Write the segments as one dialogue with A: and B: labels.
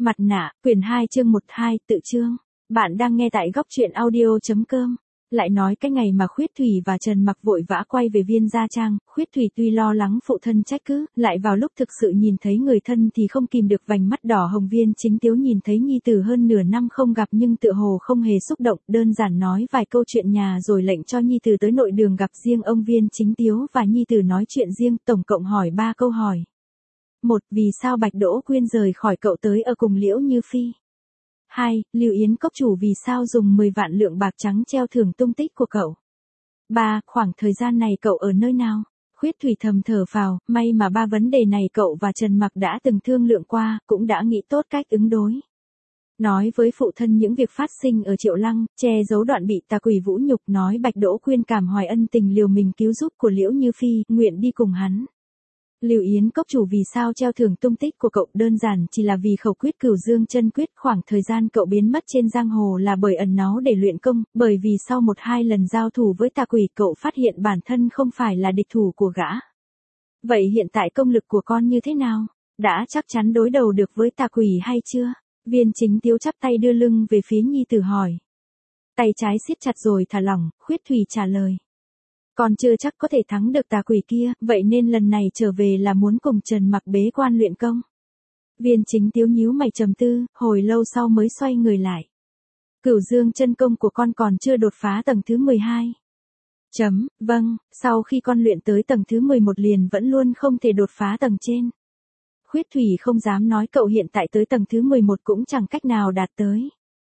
A: Mặt nạ, quyển 2 chương 12, tự chương. Bạn đang nghe tại góc truyện audio.com. Lại nói cái ngày mà Khuyết Thủy và Trần Mặc vội vã quay về Viên Gia Trang, Khuyết Thủy tuy lo lắng phụ thân trách cứ, lại vào lúc thực sự nhìn thấy người thân thì không kìm được vành mắt đỏ hồng. Viên Chính Tiếu nhìn thấy nhi tử hơn nửa năm không gặp nhưng tựa hồ không hề xúc động, đơn giản nói vài câu chuyện nhà rồi lệnh cho nhi tử tới nội đường gặp riêng ông. Viên Chính Tiếu và nhi tử nói chuyện riêng, tổng cộng hỏi 3 câu hỏi. 1. Vì sao Bạch Đỗ Quyên rời khỏi cậu tới ở cùng Liễu Như Phi? 2. Lưu Yến Cốc chủ vì sao dùng 10 vạn lượng bạc trắng treo thưởng tung tích của cậu? 3. Khoảng thời gian này cậu ở nơi nào? Khuyết Thủy thầm thở phào, may mà 3 vấn đề này cậu và Trần Mặc đã từng thương lượng qua, cũng đã nghĩ tốt cách ứng đối. Nói với phụ thân những việc phát sinh ở Triệu Lăng, che giấu đoạn bị tà quỷ vũ nhục, nói Bạch Đỗ Quyên cảm hoài ân tình liều mình cứu giúp của Liễu Như Phi, nguyện đi cùng hắn. Lưu Yến Cốc chủ vì sao treo thưởng tung tích của cậu? Đơn giản chỉ là vì khẩu quyết Cửu Dương chân quyết. Khoảng thời gian cậu biến mất trên giang hồ là bởi ẩn náu để luyện công, bởi vì sau 1-2 lần giao thủ với tà quỷ cậu phát hiện bản thân không phải là địch thủ của gã. Vậy hiện tại công lực của con như thế nào? Đã chắc chắn đối đầu được với tà quỷ hay chưa? Viên Chính Tiếu chắp tay đưa lưng về phía nhi tử hỏi. Tay trái siết chặt rồi thả lỏng, Khuyết Thủy trả lời. Còn chưa chắc có thể thắng được tà quỷ kia, vậy nên lần này trở về là muốn cùng Trần Mặc bế quan luyện công. Viên Chính Tiếu nhíu mày trầm tư, hồi lâu sau mới xoay người lại. Cửu Dương chân công của con còn chưa đột phá tầng thứ 12. Vâng, sau khi con luyện tới tầng thứ 11 liền vẫn luôn không thể đột phá tầng trên. Khuyết Thủy không dám nói cậu hiện tại tới tầng thứ 11 cũng chẳng cách nào đạt tới.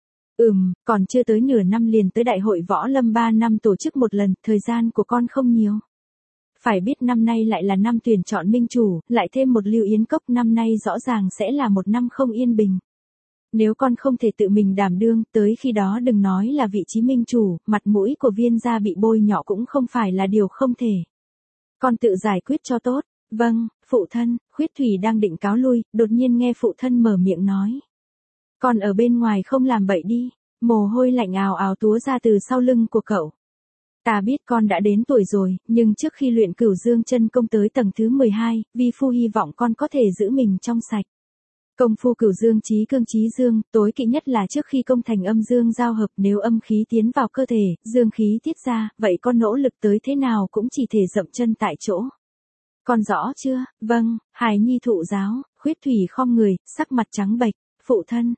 A: Còn chưa tới nửa năm liền tới đại hội võ lâm 3 năm tổ chức một lần, thời gian của con không nhiều. Phải biết năm nay lại là năm tuyển chọn minh chủ, lại thêm một Lưu Yến Cốc, năm nay rõ ràng sẽ là một năm không yên bình. Nếu con không thể tự mình đảm đương, tới khi đó đừng nói là vị trí minh chủ, mặt mũi của Viên gia bị bôi nhọ cũng không phải là điều không thể. Con tự giải quyết cho tốt. Vâng, phụ thân. Khuyết Thủy đang định cáo lui, đột nhiên nghe phụ thân mở miệng nói. Con ở bên ngoài không làm bậy đi. Mồ hôi lạnh ào ào túa ra từ sau lưng của cậu. Ta biết con đã đến tuổi rồi, nhưng trước khi luyện Cửu Dương chân công tới tầng thứ 12, vi phu hy vọng con có thể giữ mình trong sạch. Công phu Cửu Dương chí cương chí dương, tối kỵ nhất là trước khi công thành âm dương giao hợp, nếu âm khí tiến vào cơ thể, dương khí tiết ra, vậy con nỗ lực tới thế nào cũng chỉ thể dậm chân tại chỗ. Con rõ chưa? Vâng, hài nhi thụ giáo. Khuyết Thủy khom người, sắc mặt trắng bệch. Phụ thân,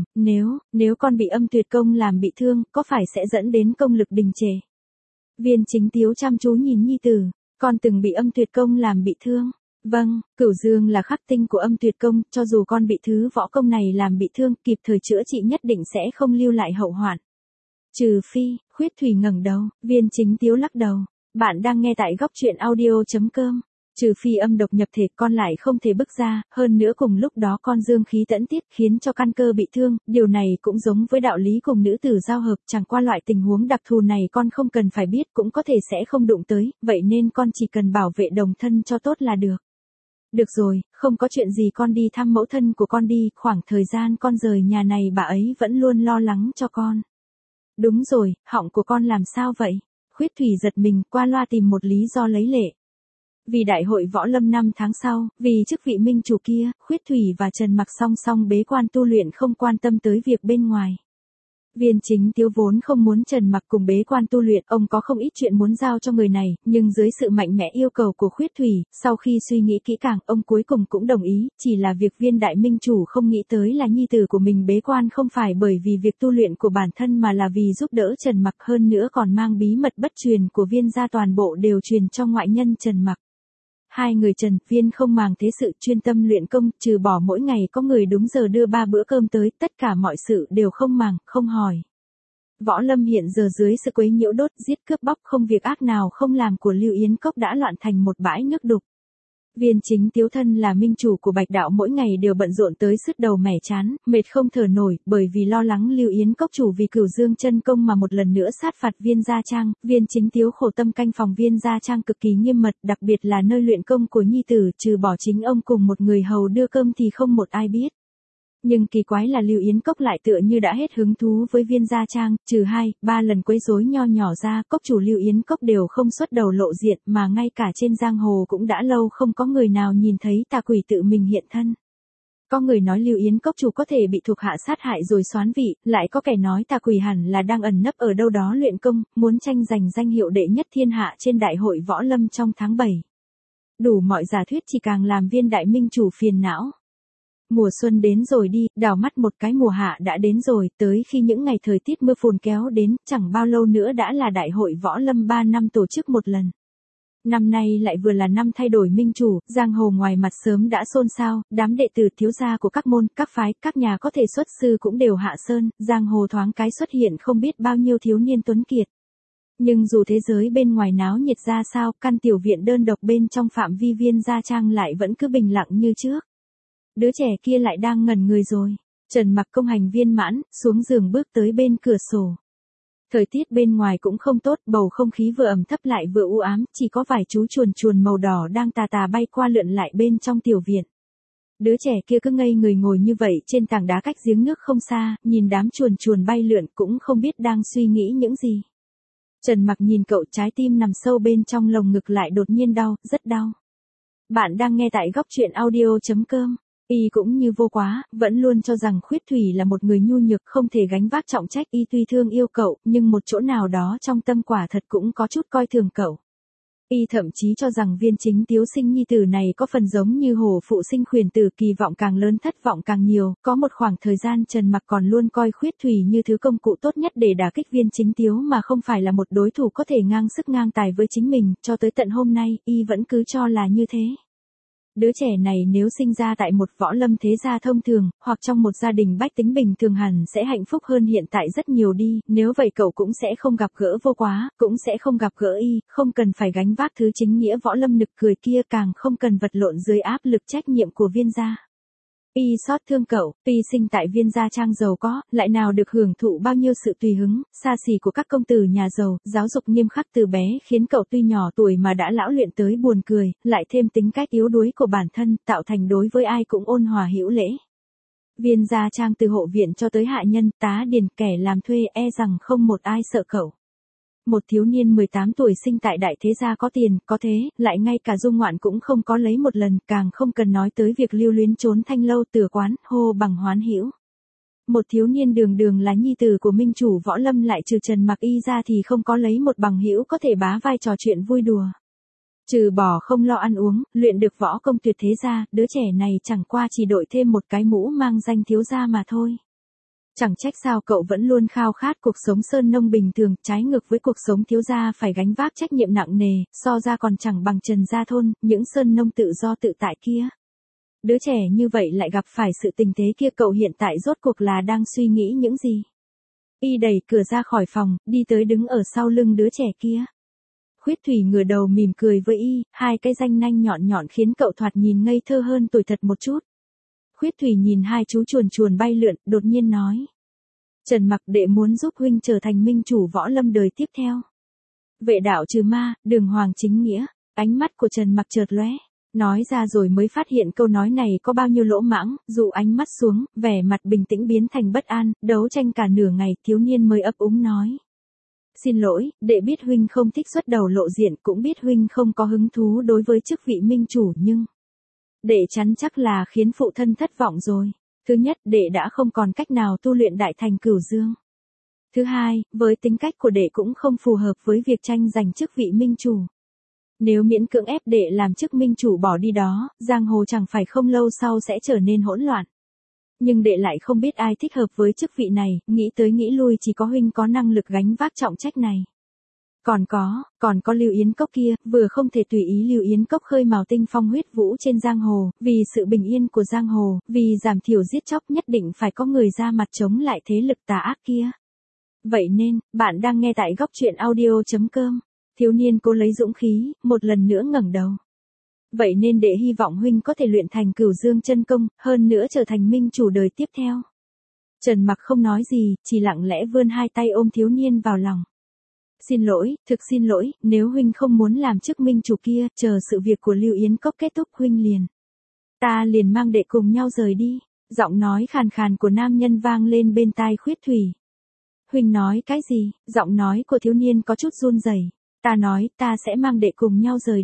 A: nếu con bị âm tuyệt công làm bị thương, có phải sẽ dẫn đến công lực đình trệ? Viên Chính Tiếu chăm chú nhìn nhi tử, con từng bị âm tuyệt công làm bị thương. Vâng, Cửu Dương là khắc tinh của âm tuyệt công, cho dù con bị thứ võ công này làm bị thương, kịp thời chữa trị nhất định sẽ không lưu lại hậu hoạn. Trừ phi, Khuyết Thủy ngẩng đầu, Viên Chính Tiếu lắc đầu. Bạn đang nghe tại góc truyện audio.com. Trừ phi âm độc nhập thể, con lại không thể bước ra, hơn nữa cùng lúc đó con dương khí tẫn tiết khiến cho căn cơ bị thương, điều này cũng giống với đạo lý cùng nữ tử giao hợp, chẳng qua loại tình huống đặc thù này con không cần phải biết, cũng có thể sẽ không đụng tới, vậy nên con chỉ cần bảo vệ đồng thân cho tốt là được. Được rồi, không có chuyện gì con đi thăm mẫu thân của con đi, khoảng thời gian con rời nhà này bà ấy vẫn luôn lo lắng cho con. Đúng rồi, họng của con làm sao vậy? Khuyết Thủy giật mình, qua loa tìm một lý do lấy lệ. Vì đại hội võ lâm 5 tháng sau, vì chức vị minh chủ kia, Khuyết Thủy và Trần Mặc song song bế quan tu luyện không quan tâm tới việc bên ngoài. Viên Chính Tiếu vốn không muốn Trần Mặc cùng bế quan tu luyện, ông có không ít chuyện muốn giao cho người này, nhưng dưới sự mạnh mẽ yêu cầu của Khuyết Thủy, sau khi suy nghĩ kỹ càng, ông cuối cùng cũng đồng ý, chỉ là việc Viên đại minh chủ không nghĩ tới là nhi tử của mình bế quan không phải bởi vì việc tu luyện của bản thân mà là vì giúp đỡ Trần Mặc, hơn nữa còn mang bí mật bất truyền của Viên gia toàn bộ đều truyền cho ngoại nhân Trần Mặc. Hai người Trần, Viên không màng thế sự, chuyên tâm luyện công, trừ bỏ mỗi ngày có người đúng giờ đưa 3 bữa cơm tới, tất cả mọi sự đều không màng, không hỏi. Võ lâm hiện giờ dưới sự quấy nhiễu đốt, giết cướp bóc, không việc ác nào không làm của Lưu Yến Cốc đã loạn thành một bãi nước đục. Viên Chính Tiếu thân là minh chủ của Bạch đạo mỗi ngày đều bận rộn tới sứt đầu mẻ chán, mệt không thở nổi, bởi vì lo lắng Lưu Yến Cốc chủ vì Cửu Dương chân công mà một lần nữa sát phạt Viên Gia Trang. Viên Chính Tiếu khổ tâm canh phòng Viên Gia Trang cực kỳ nghiêm mật, đặc biệt là nơi luyện công của nhi tử, trừ bỏ chính ông cùng một người hầu đưa cơm thì không một ai biết. Nhưng kỳ quái là Lưu Yến Cốc lại tựa như đã hết hứng thú với Viên Gia Trang, trừ 2-3 lần quấy rối nho nhỏ ra, cốc chủ Lưu Yến Cốc đều không xuất đầu lộ diện, mà ngay cả trên giang hồ cũng đã lâu không có người nào nhìn thấy tà quỷ tự mình hiện thân. Có người nói Lưu Yến Cốc chủ có thể bị thuộc hạ sát hại rồi soán vị, lại có kẻ nói Tà Quỷ hẳn là đang ẩn nấp ở đâu đó luyện công, muốn tranh giành danh hiệu đệ nhất thiên hạ trên đại hội võ lâm trong tháng 7. Đủ mọi giả thuyết chỉ càng làm viên đại minh chủ phiền não. Mùa xuân đến rồi đi, đảo mắt một cái mùa hạ đã đến rồi, tới khi những ngày thời tiết mưa phùn kéo đến, chẳng bao lâu nữa đã là đại hội võ lâm 3 năm tổ chức một lần. Năm nay lại vừa là năm thay đổi minh chủ, giang hồ ngoài mặt sớm đã xôn xao, đám đệ tử thiếu gia của các môn, các phái, các nhà có thể xuất sư cũng đều hạ sơn, giang hồ thoáng cái xuất hiện không biết bao nhiêu thiếu niên tuấn kiệt. Nhưng dù thế giới bên ngoài náo nhiệt ra sao, căn tiểu viện đơn độc bên trong phạm vi Viên Gia Trang lại vẫn cứ bình lặng như trước. Đứa trẻ kia lại đang ngẩn người rồi. Trần Mặc công hành viên mãn, xuống giường bước tới bên cửa sổ. Thời tiết bên ngoài cũng không tốt, bầu không khí vừa ẩm thấp lại vừa u ám, chỉ có vài chú chuồn chuồn màu đỏ đang tà tà bay qua lượn lại bên trong tiểu viện. Đứa trẻ kia cứ ngây người ngồi như vậy trên tảng đá cách giếng nước không xa, nhìn đám chuồn chuồn bay lượn cũng không biết đang suy nghĩ những gì. Trần Mặc nhìn cậu, trái tim nằm sâu bên trong lồng ngực lại đột nhiên đau, rất đau. Bạn đang nghe tại góc truyện audio.com. Y cũng như Vô Quá, vẫn luôn cho rằng Khuyết Thủy là một người nhu nhược không thể gánh vác trọng trách. Y tuy thương yêu cậu, nhưng một chỗ nào đó trong tâm quả thật cũng có chút coi thường cậu. Y thậm chí cho rằng Viên Chính Tiếu sinh nhi tử này có phần giống như hổ phụ sinh khuyển tử, kỳ vọng càng lớn thất vọng càng nhiều. Có một khoảng thời gian Trần Mặc còn luôn coi Khuyết Thủy như thứ công cụ tốt nhất để đả kích Viên Chính Tiếu mà không phải là một đối thủ có thể ngang sức ngang tài với chính mình. Cho tới tận hôm nay, Y vẫn cứ cho là như thế. Đứa trẻ này nếu sinh ra tại một võ lâm thế gia thông thường, hoặc trong một gia đình bách tính bình thường hẳn sẽ hạnh phúc hơn hiện tại rất nhiều đi, nếu vậy cậu cũng sẽ không gặp gỡ Vô Quá, cũng sẽ không gặp gỡ Y, không cần phải gánh vác thứ chính nghĩa võ lâm nực cười kia, càng không cần vật lộn dưới áp lực trách nhiệm của Viên gia. Y xót thương cậu, tuy sinh tại Viên Gia Trang giàu có, lại nào được hưởng thụ bao nhiêu sự tùy hứng, xa xỉ của các công tử nhà giàu, giáo dục nghiêm khắc từ bé khiến cậu tuy nhỏ tuổi mà đã lão luyện tới buồn cười, lại thêm tính cách yếu đuối của bản thân, tạo thành đối với ai cũng ôn hòa hữu lễ. Viên Gia Trang từ hộ viện cho tới hạ nhân, tá điền, kẻ làm thuê e rằng không một ai sợ cậu. Một thiếu niên 18 tuổi sinh tại đại thế gia có tiền, có thế, lại ngay cả dung ngoạn cũng không có lấy một lần, càng không cần nói tới việc lưu luyến trốn thanh lâu tựa quán, hô bằng hoán hữu. Một thiếu niên đường đường là nhi tử của minh chủ võ lâm lại trừ Trần Mặc Y ra thì không có lấy một bằng hữu có thể bá vai trò chuyện vui đùa. Trừ bỏ không lo ăn uống, luyện được võ công tuyệt thế ra, đứa trẻ này chẳng qua chỉ đội thêm một cái mũ mang danh thiếu gia mà thôi. Chẳng trách sao cậu vẫn luôn khao khát cuộc sống sơn nông bình thường, trái ngược với cuộc sống thiếu gia phải gánh vác trách nhiệm nặng nề, so ra còn chẳng bằng Trần gia thôn, những sơn nông tự do tự tại kia. Đứa trẻ như vậy lại gặp phải sự tình thế kia, cậu hiện tại rốt cuộc là đang suy nghĩ những gì? Y đẩy cửa ra khỏi phòng, đi tới đứng ở sau lưng đứa trẻ kia. Khuyết Thủy ngửa đầu mỉm cười với Y, hai cái răng nanh nhọn nhọn khiến cậu thoạt nhìn ngây thơ hơn tuổi thật một chút. Khuyết Thủy nhìn hai chú chuồn chuồn bay lượn, đột nhiên nói. Trần Mặc đệ muốn giúp huynh trở thành minh chủ võ lâm đời tiếp theo. Vệ đạo trừ ma, đường hoàng chính nghĩa. Ánh mắt của Trần Mặc chợt lóe. Nói ra rồi mới phát hiện câu nói này có bao nhiêu lỗ mãng, dụ ánh mắt xuống, vẻ mặt bình tĩnh biến thành bất an, đấu tranh cả nửa ngày, thiếu niên mới ấp úng nói. Xin lỗi, đệ biết huynh không thích xuất đầu lộ diện, cũng biết huynh không có hứng thú đối với chức vị minh chủ, nhưng đệ chắn chắc là khiến phụ thân thất vọng rồi. Thứ nhất, đệ đã không còn cách nào tu luyện đại thành Cửu Dương. Thứ hai, với tính cách của đệ cũng không phù hợp với việc tranh giành chức vị minh chủ. Nếu miễn cưỡng ép đệ làm chức minh chủ bỏ đi đó, giang hồ chẳng phải không lâu sau sẽ trở nên hỗn loạn. Nhưng đệ lại không biết ai thích hợp với chức vị này, nghĩ tới nghĩ lui chỉ có huynh có năng lực gánh vác trọng trách này. Còn có Lưu Yến Cốc kia, vừa không thể tùy ý Lưu Yến Cốc khơi mào tinh phong huyết vũ trên giang hồ, vì sự bình yên của giang hồ, vì giảm thiểu giết chóc nhất định phải có người ra mặt chống lại thế lực tà ác kia. Vậy nên, bạn đang nghe tại góc truyện audio.com. Thiếu niên cố lấy dũng khí, một lần nữa ngẩng đầu. Vậy nên đệ hy vọng huynh có thể luyện thành Cửu Dương chân công, hơn nữa trở thành minh chủ đời tiếp theo. Trần Mặc không nói gì, chỉ lặng lẽ vươn hai tay ôm thiếu niên vào lòng. Xin lỗi, thực xin lỗi, nếu huynh không muốn làm chức minh chủ kia, chờ sự việc của Lưu Yến Cốc kết thúc huynh liền. Ta liền mang đệ cùng nhau rời đi. Giọng nói khàn khàn của nam nhân vang lên bên tai Khuyết Thủy. Huynh nói cái gì? Giọng nói của thiếu niên có chút run rẩy. Ta nói, ta sẽ mang đệ cùng nhau rời đi.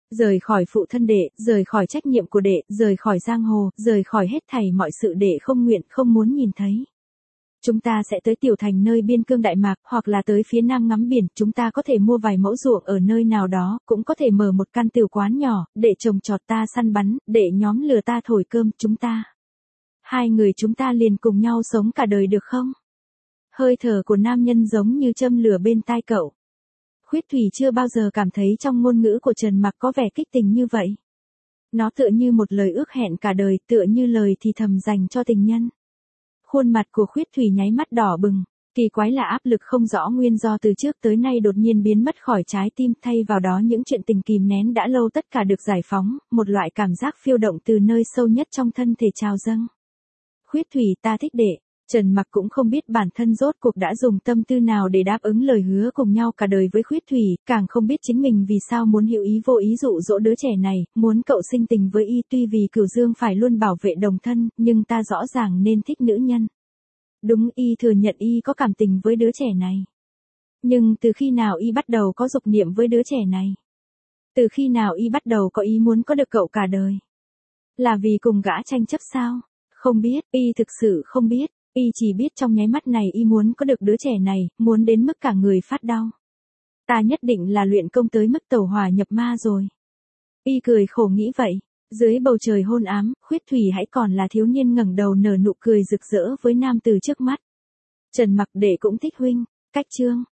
A: Rời khỏi phụ thân đệ, rời khỏi trách nhiệm của đệ, rời khỏi giang hồ, rời khỏi hết thảy mọi sự đệ không nguyện không muốn nhìn thấy. Chúng ta sẽ tới tiểu thành nơi biên cương Đại Mạc, hoặc là tới phía nam ngắm biển, chúng ta có thể mua vài mẫu ruộng ở nơi nào đó, cũng có thể mở một căn tiểu quán nhỏ, để trồng trọt ta săn bắn, để nhóm lừa ta thổi cơm, chúng ta. Hai người chúng ta liền cùng nhau sống cả đời được không? Hơi thở của nam nhân giống như châm lửa bên tai cậu. Khuyết Thủy chưa bao giờ cảm thấy trong ngôn ngữ của Trần Mặc có vẻ kích tình như vậy. Nó tựa như một lời ước hẹn cả đời, tựa như lời thì thầm dành cho tình nhân. Khuôn mặt của Khuyết Thủy nháy mắt đỏ bừng, kỳ quái là áp lực không rõ nguyên do từ trước tới nay đột nhiên biến mất khỏi trái tim, thay vào đó những chuyện tình kìm nén đã lâu tất cả được giải phóng, một loại cảm giác phiêu động từ nơi sâu nhất trong thân thể trào dâng. Khuyết Thủy, ta thích đệ. Trần Mặc cũng không biết bản thân rốt cuộc đã dùng tâm tư nào để đáp ứng lời hứa cùng nhau cả đời với Khuyết Thủy, càng không biết chính mình vì sao muốn hữu ý vô ý dụ dỗ đứa trẻ này, muốn cậu sinh tình với y, tuy vì Cửu Dương phải luôn bảo vệ đồng thân, nhưng ta rõ ràng nên thích nữ nhân. Đúng, y thừa nhận y có cảm tình với đứa trẻ này. Nhưng từ khi nào y bắt đầu có dục niệm với đứa trẻ này? Từ khi nào y bắt đầu có ý muốn có được cậu cả đời? Là vì cùng gã tranh chấp sao? Không biết, y thực sự không biết. Y chỉ biết trong nháy mắt này y muốn có được đứa trẻ này, muốn đến mức cả người phát đau. Ta nhất định là luyện công tới mức tẩu hỏa nhập ma rồi. Y cười khổ nghĩ vậy. Dưới bầu trời hôn ám, Khuyết Thủy hãy còn là thiếu niên ngẩng đầu nở nụ cười rực rỡ với nam từ trước mắt. Trần Mặc, đệ cũng thích huynh. Cách chương.